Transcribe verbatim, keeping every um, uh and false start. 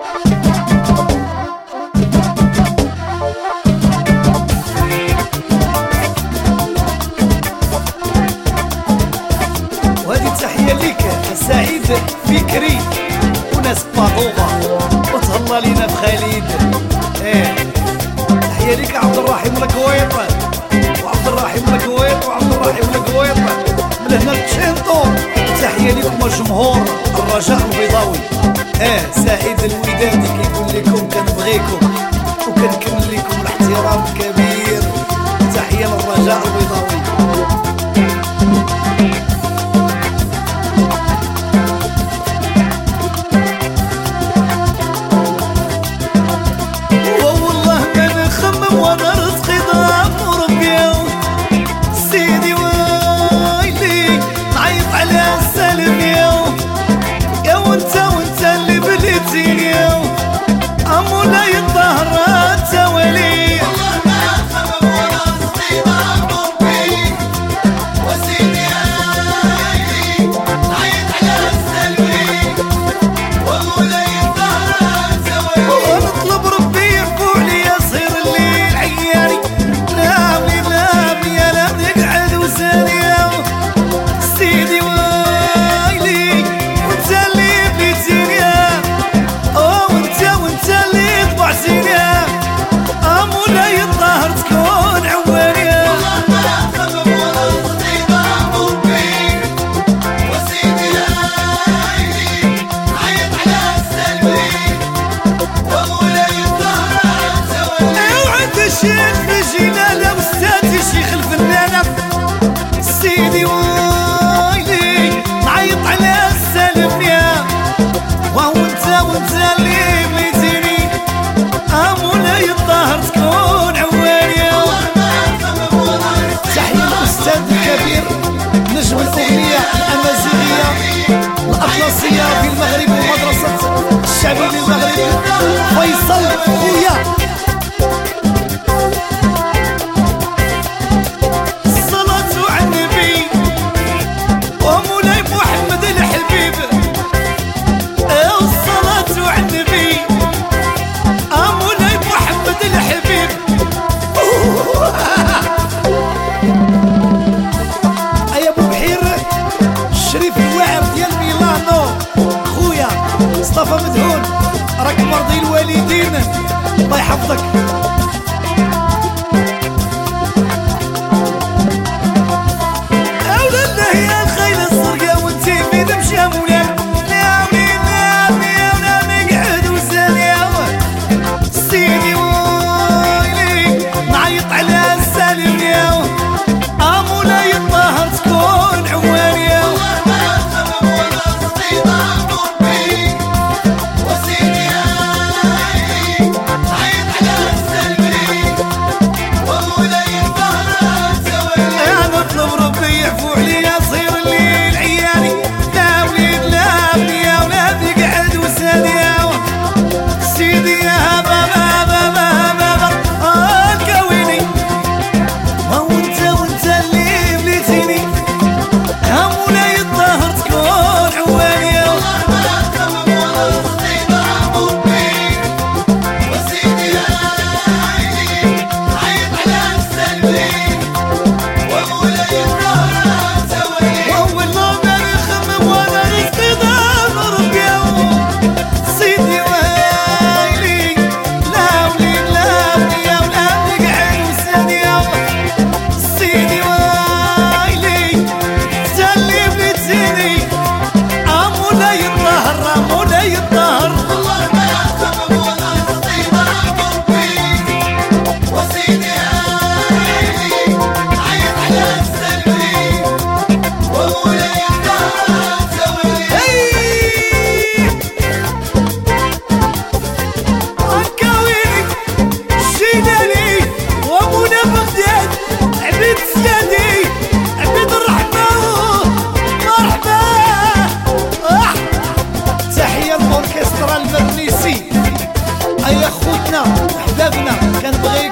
وهذه تحية ليك سعيد فكري وناس باطوغة وتهلا لينا بخالد. ايه تحية ليك عبد الرحيم الكويط وعبد الرحيم الكويط وعبد الرحيم الكويط من هنا لتشينطور. تحية لكم الجمهور الرجاء البيضاوي. اه سعيد الودادي كيقول لكم كنبغيكم وكنكمل لكم الاحترام الكبير. تحية للرجاء البيضاوي. وانا رزقي ضاع وربيا سيدي ويلي نعيط على السلم يا يا وانت وانت اللي بليتيني يا امولاي الظهر انت ولي. والله ما خمم وانا رزقي ضاع وربي وسيدي ويلي نعيط على السلم وامولاي الظهر انت ولي. ونطلب ربي يرفع لي يصير اللي سيدي ويلي وانت اللي بليتيني اه وانت وانت اللي طبعتيني امولاي الظهر تكون عواني. والله ما خمم وانا رزقي ضاع وربي وسيدي ويلي نعيط على السلبي وامولاي الظهر انت ولي. وعند الشيخ في جلاله واستاذ شيخ الفنانه سيدي ويلي نعيط على السلم يا وانت وانت اللي بليتيني امولاي الظهر تكون عواني. تحية للأستاذ الكبير نجم الأغنية الأمازيغية الأطلسية في المغرب ومدرسة الشعبية للمغرب فيصل خويا. مصطفى مدهون راك مرضي الوالدين الله يحفظك. أولى الله يا الخيل الصرقة وانتي في دمشة مولاي ناوي ناوي ناوي نقعد وسالي سيدي ويلي نعيط على السالم يا امولاي الظهر تكون عواني. والله ما خمم وانا رزقي ضاع وربي وسيدي ويلي نعيط على السلبي وامولاي الظهر انت ولي. انا اطلب ربي يعفو عليا صير الليل عيالي لا وليد لا ابني يا ولادي قعد وسالي سيدي يا بابا بابا بابا الكويني وانت وانت اللي بليتيني امولاي الظهر تكون عواني. والله ما خمم وانا رزقي ضاع وربي وسيدي ويلي نعيط على السلبي وامولاي الظهر انت ولي. والله ما نخمم وانا رزقي ضاع وربي سيدي ويلي لا وليد لا ابني يا ولادي قعد وسالي سيدي ويلي انت اللي بليتيني امولاي الظهر امولاي الظهر. والله ما خمم وانا رزقي ضاع وربي وسيدي ويلي نعيط على السلبي وامولاي الظهر انت ولي. الكويني الشيلاني وابونا بغداد عبيد السيادي عبيد الرحمة مرحبا. تحية للأوركسترا المرنيسي. أي خوتنا أحبابنا كنبغي